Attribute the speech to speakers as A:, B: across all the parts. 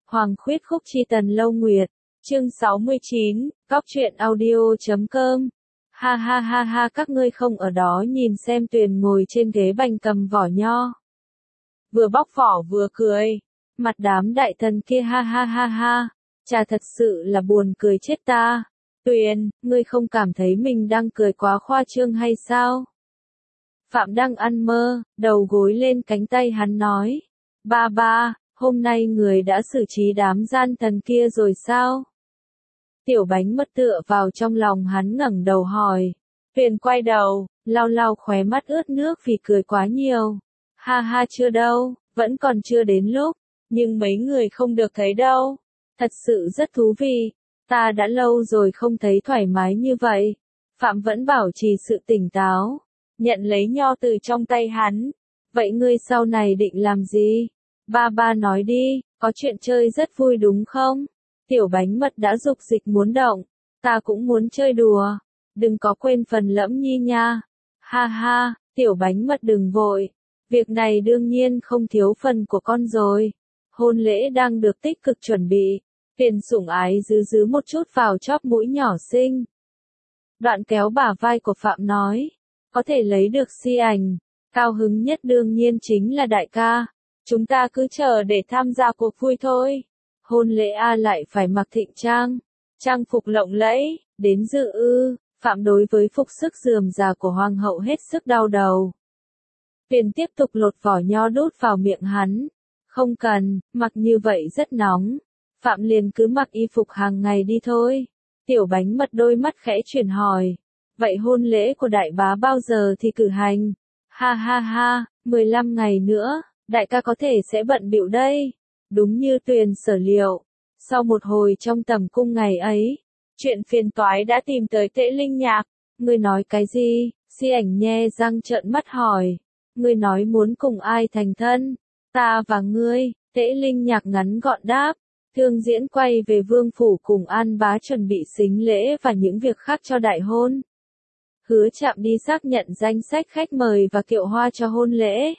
A: Hoàng khuyết khúc chi tần lâu nguyệt, chương 69, cóc truyện audio.com. Ha ha ha ha, các ngươi không ở đó nhìn xem Tuyền ngồi trên ghế bành cầm vỏ nho. Vừa bóc vỏ vừa cười. Mặt đám đại thần kia ha ha ha ha. Chà, thật sự là buồn cười chết ta. Tuyền, ngươi không cảm thấy mình đang cười quá khoa trương hay sao? Phạm đang ăn mơ, đầu gối lên cánh tay hắn nói. Ba ba, hôm nay người đã xử trí đám gian thần kia rồi sao? Tiểu bánh mất tựa vào trong lòng hắn ngẩng đầu hỏi. Tuyền quay đầu, lau lau khóe mắt ướt nước vì cười quá nhiều. Ha ha, chưa đâu, vẫn còn chưa đến lúc, nhưng mấy người không được thấy đâu. Thật sự rất thú vị, ta đã lâu rồi không thấy thoải mái như vậy. Phạm vẫn bảo trì sự tỉnh táo, nhận lấy nho từ trong tay hắn. Vậy ngươi sau này định làm gì? Ba ba nói đi, có chuyện chơi rất vui đúng không? Tiểu bánh mật đã dục dịch muốn động, ta cũng muốn chơi đùa, đừng có quên phần lẫm nhi nha. Ha ha, tiểu bánh mật đừng vội, việc này đương nhiên không thiếu phần của con rồi. Hôn lễ đang được tích cực chuẩn bị, Tuyền sủng ái giữ một chút vào chóp mũi nhỏ xinh. Đoạn kéo bả vai của Phạm nói, có thể lấy được si ảnh, cao hứng nhất đương nhiên chính là đại ca. Chúng ta cứ chờ để tham gia cuộc vui thôi. Hôn lễ lại phải mặc thịnh trang, trang phục lộng lẫy, đến dự ư? Phạm đối với phục sức rườm rà của hoàng hậu hết sức đau đầu. Tuyền tiếp tục lột vỏ nho đút vào miệng hắn. Không cần, mặc như vậy rất nóng. Phạm liền cứ mặc y phục hàng ngày đi thôi. Tiểu bánh mật đôi mắt khẽ chuyển hỏi. Vậy hôn lễ của đại bá bao giờ thì cử hành? Ha ha ha, 15 ngày nữa, đại ca có thể sẽ bận bịu đây. Đúng như Tuyền sở liệu. Sau một hồi trong tầm cung ngày ấy, chuyện phiền toái đã tìm tới Tễ Linh Nhạc. Ngươi nói cái gì? Si ảnh nhe răng trợn mắt hỏi. Ngươi nói muốn cùng ai thành thân? Ta và ngươi. Tễ Linh Nhạc ngắn gọn đáp. Thương diễn quay về vương phủ cùng An Bá chuẩn bị sính lễ và những việc khác cho đại hôn. Hứa Trạm đi xác nhận danh sách khách mời và kiệu hoa cho hôn lễ.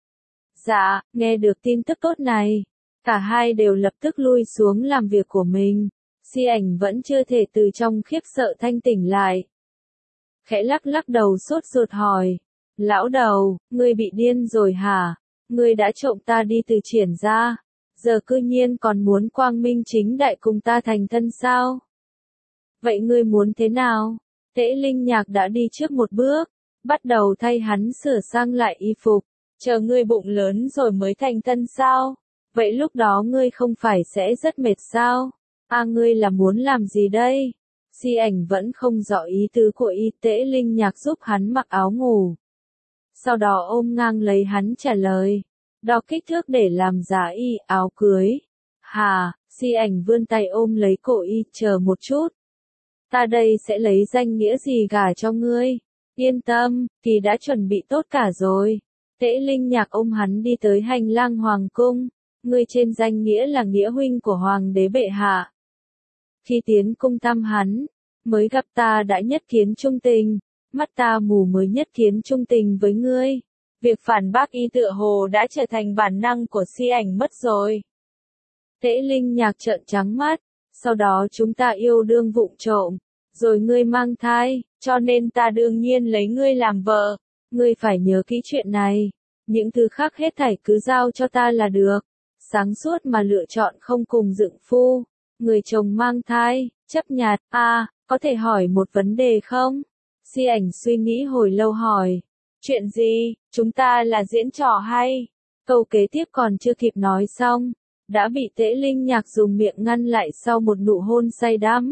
A: Dạ, nghe được tin tức tốt này, cả hai đều lập tức lui xuống làm việc của mình. Si ảnh vẫn chưa thể từ trong khiếp sợ thanh tỉnh lại. Khẽ lắc lắc đầu sốt ruột hỏi. Lão đầu, ngươi bị điên rồi hả? Ngươi đã trộm ta đi từ Triển ra, giờ cư nhiên còn muốn quang minh chính đại cùng ta thành thân sao? Vậy ngươi muốn thế nào? Tễ Linh Nhạc đã đi trước một bước, bắt đầu thay hắn sửa sang lại y phục. Chờ ngươi bụng lớn rồi mới thành thân sao? Vậy lúc đó ngươi không phải sẽ rất mệt sao? Ngươi là muốn làm gì đây? Si ảnh vẫn không rõ ý tứ của Tễ Linh Nhạc giúp hắn mặc áo ngủ. Sau đó ôm ngang lấy hắn trả lời. Đo kích thước để làm giá áo cưới. Hà, Si ảnh vươn tay ôm lấy cổ chờ một chút. Ta đây sẽ lấy danh nghĩa gì gả cho ngươi? Yên tâm, thì đã chuẩn bị tốt cả rồi. Tễ Linh Nhạc ôm hắn đi tới hành lang hoàng cung. Ngươi trên danh nghĩa là nghĩa huynh của hoàng đế bệ hạ. Khi tiến cung thăm hắn, mới gặp ta đã nhất kiến trung tình, mắt ta mù mới nhất kiến trung tình với ngươi. Việc phản bác tựa hồ đã trở thành bản năng của Si ảnh mất rồi. Tễ Linh Nhạc trợn trắng mắt, sau đó chúng ta yêu đương vụng trộm, rồi ngươi mang thai, cho nên ta đương nhiên lấy ngươi làm vợ. Ngươi phải nhớ kỹ chuyện này, những thứ khác hết thảy cứ giao cho ta là được. Sáng suốt mà lựa chọn không cùng dựng phu. Người chồng mang thai, chấp nhặt. Có thể hỏi một vấn đề không? Si ảnh suy nghĩ hồi lâu hỏi. Chuyện gì? Chúng ta là diễn trò hay? Câu kế tiếp còn chưa kịp nói xong, đã bị Tễ Linh Nhạc dùng miệng ngăn lại sau một nụ hôn say đắm.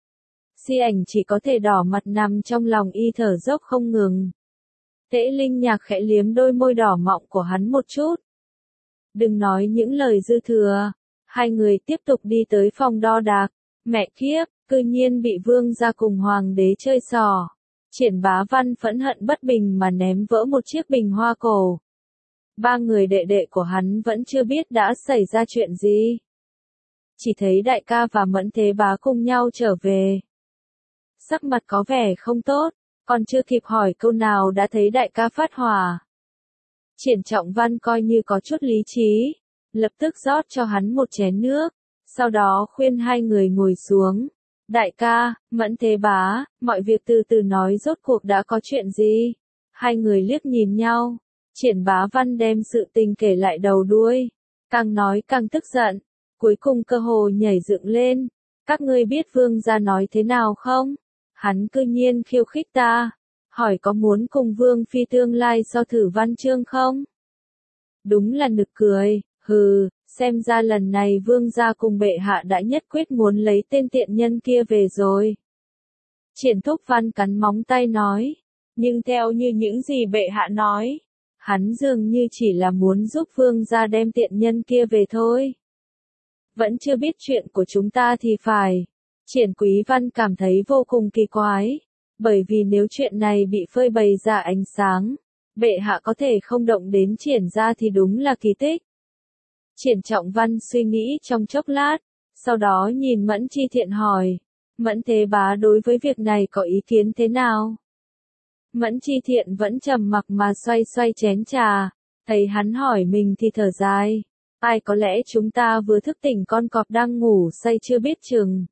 A: Si ảnh chỉ có thể đỏ mặt nằm trong lòng thở dốc không ngừng. Tễ Linh Nhạc khẽ liếm đôi môi đỏ mọng của hắn một chút. Đừng nói những lời dư thừa. Hai người tiếp tục đi tới phòng đo đạc. Mẹ kiếp, cư nhiên bị vương gia cùng hoàng đế chơi xỏ. Triển Bá Văn phẫn hận bất bình mà ném vỡ một chiếc bình hoa cổ. Ba người đệ đệ của hắn vẫn chưa biết đã xảy ra chuyện gì. Chỉ thấy đại ca và Mẫn Thế Bá cùng nhau trở về. Sắc mặt có vẻ không tốt, còn chưa kịp hỏi câu nào đã thấy đại ca phát hỏa. Triển Trọng Văn coi như có chút lý trí, lập tức rót cho hắn một chén nước. sau đó khuyên hai người ngồi xuống. Đại ca, Mẫn Thế Bá, mọi việc từ từ nói, rốt cuộc đã có chuyện gì? Hai người liếc nhìn nhau. Triển Bá Văn đem sự tình kể lại đầu đuôi. Càng nói càng tức giận. Cuối cùng cơ hồ nhảy dựng lên. Các ngươi biết vương gia nói thế nào không? Hắn cư nhiên khiêu khích ta. Hỏi có muốn cùng vương phi tương lai so thử văn chương không? Đúng là nực cười, hừ, xem ra lần này vương gia cùng bệ hạ đã nhất quyết muốn lấy tên tiện nhân kia về rồi. Triển Thúc Văn cắn móng tay nói, nhưng theo như những gì bệ hạ nói, hắn dường như chỉ là muốn giúp vương gia đem tiện nhân kia về thôi. Vẫn chưa biết chuyện của chúng ta thì phải. Triển Quý Văn cảm thấy vô cùng kỳ quái, bởi vì nếu chuyện này bị phơi bày ra ánh sáng, bệ hạ có thể không động đến Triển gia thì đúng là kỳ tích. Triển Trọng Văn suy nghĩ trong chốc lát, sau đó nhìn Mẫn Chi Thiện hỏi, Mẫn Thế Bá đối với việc này có ý kiến thế nào? Mẫn Chi Thiện vẫn trầm mặc mà xoay xoay chén trà, thấy hắn hỏi mình thì thở dài, ai có lẽ chúng ta vừa thức tỉnh con cọp đang ngủ say chưa biết chừng.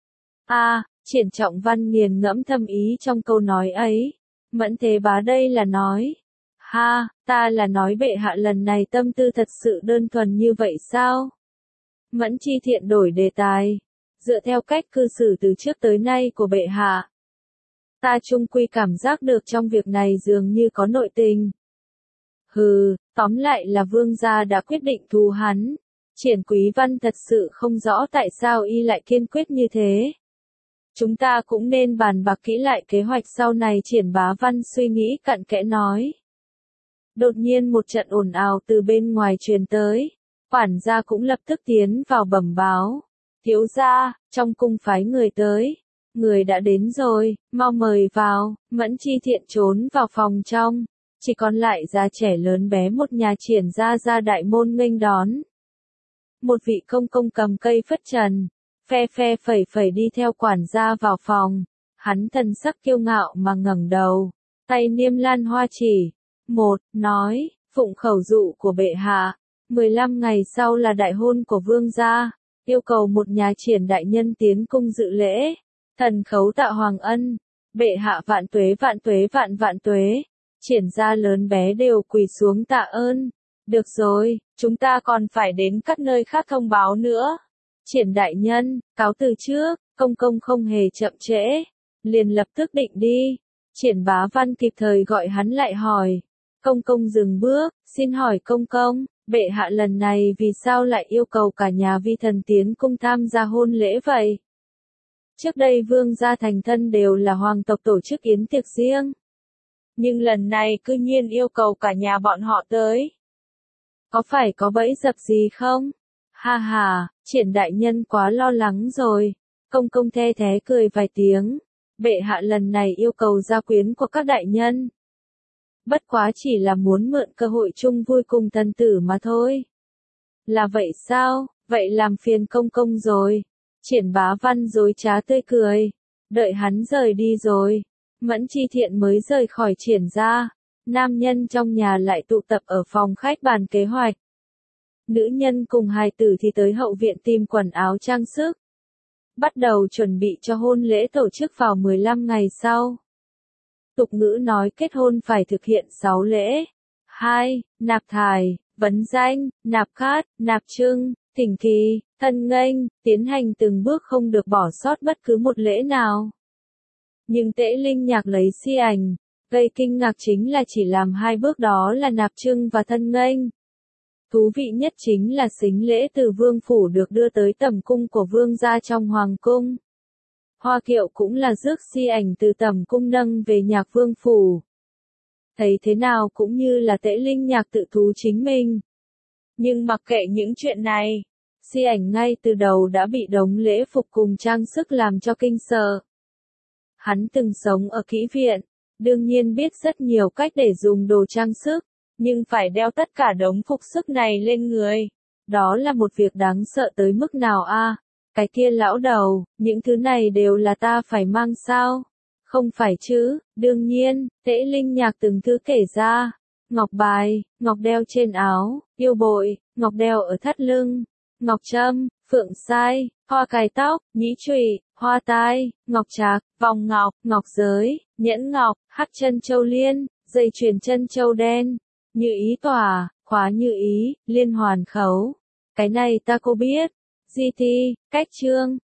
A: Triển Trọng Văn nghiền ngẫm thâm ý trong câu nói ấy. Mẫn Thế Bá đây là nói, ta là nói bệ hạ lần này tâm tư thật sự đơn thuần như vậy sao? Mẫn Chi Thiện đổi đề tài, dựa theo cách cư xử từ trước tới nay của bệ hạ, ta chung quy cảm giác được trong việc này dường như có nội tình. Hừ, tóm lại là vương gia đã quyết định thù hắn. Triển Quý Văn thật sự không rõ tại sao y lại kiên quyết như thế. Chúng ta cũng nên bàn bạc kỹ lại kế hoạch sau này. Triển Bá Văn suy nghĩ cặn kẽ nói. Đột nhiên một trận ồn ào từ bên ngoài truyền tới. Quản gia cũng lập tức tiến vào bẩm báo. Thiếu gia, trong cung phái người tới. Người đã đến rồi, mau mời vào. Mẫn Chi Thiện trốn vào phòng trong. Chỉ còn lại già trẻ lớn bé một nhà Triển gia ra đại môn nghênh đón. Một vị công công cầm cây phất trần, phe phe phẩy phẩy đi theo quản gia vào phòng. Hắn thần sắc kiêu ngạo mà ngẩng đầu, tay niêm lan hoa chỉ. Nói, phụng khẩu dụ của bệ hạ, 15 ngày sau là đại hôn của vương gia, yêu cầu một nhà Triển đại nhân tiến cung dự lễ. Thần khấu tạ hoàng ân, bệ hạ vạn tuế vạn tuế vạn vạn tuế. Triển gia lớn bé đều quỳ xuống tạ ơn. Được rồi, chúng ta còn phải đến các nơi khác thông báo nữa. Triển đại nhân, cáo từ trước. Công công không hề chậm trễ, liền lập tức định đi. Triển Bá Văn kịp thời gọi hắn lại hỏi. Công công dừng bước, xin hỏi công công, bệ hạ lần này vì sao lại yêu cầu cả nhà vi thần tiến cung tham gia hôn lễ vậy? Trước đây vương gia thành thân đều là hoàng tộc tổ chức yến tiệc riêng. Nhưng lần này cư nhiên yêu cầu cả nhà bọn họ tới. Có phải có bẫy dập gì không? Triển đại nhân quá lo lắng rồi. Công công the thé cười vài tiếng. Bệ hạ lần này yêu cầu gia quyến của các đại nhân. Bất quá chỉ là muốn mượn cơ hội chung vui cùng thần tử mà thôi. Là vậy sao? Vậy làm phiền công công rồi. Triển Bá Văn dối trá tươi cười. Đợi hắn rời đi rồi, Mẫn Chi Thiện mới rời khỏi Triển gia. Nam nhân trong nhà lại tụ tập ở phòng khách bàn kế hoạch. Nữ nhân cùng hài tử thì tới hậu viện tìm quần áo trang sức. Bắt đầu chuẩn bị cho hôn lễ tổ chức vào 15 ngày sau. Tục ngữ nói kết hôn phải thực hiện 6 lễ. 2. Nạp thải, vấn danh, nạp cát, nạp trưng, thỉnh kỳ, thân nghênh, tiến hành từng bước không được bỏ sót bất cứ một lễ nào. Nhưng Tễ Linh Nhạc lấy si ảnh, gây kinh ngạc chính là chỉ làm 2 bước đó là nạp trưng và thân nghênh. Thú vị nhất chính là sính lễ từ vương phủ được đưa tới tẩm cung của vương gia trong hoàng cung. Hoa kiệu cũng là rước si ảnh từ tẩm cung nâng về nhạc vương phủ. Thấy thế nào cũng như là Tễ Linh Nhạc tự thú chính mình. Nhưng mặc kệ những chuyện này, si ảnh ngay từ đầu đã bị đống lễ phục cùng trang sức làm cho kinh sợ. Hắn từng sống ở kỹ viện, đương nhiên biết rất nhiều cách để dùng đồ trang sức, nhưng phải đeo tất cả đống phục sức này lên người. Đó là một việc đáng sợ tới mức nào a? Cái kia lão đầu, những thứ này đều là ta phải mang sao? Không phải chứ, đương nhiên, Tễ Linh Nhạc từng thứ kể ra. Ngọc bài, ngọc đeo trên áo, yêu bội, ngọc đeo ở thắt lưng, ngọc trâm, phượng sai, hoa cài tóc, nhĩ trụy, hoa tai, ngọc trạc, vòng ngọc, ngọc giới, nhẫn ngọc, hắc chân châu liên, dây chuyền chân châu đen, như ý tỏa, khóa như ý, liên hoàn khấu. Cái này ta cô biết. GT, cách trương.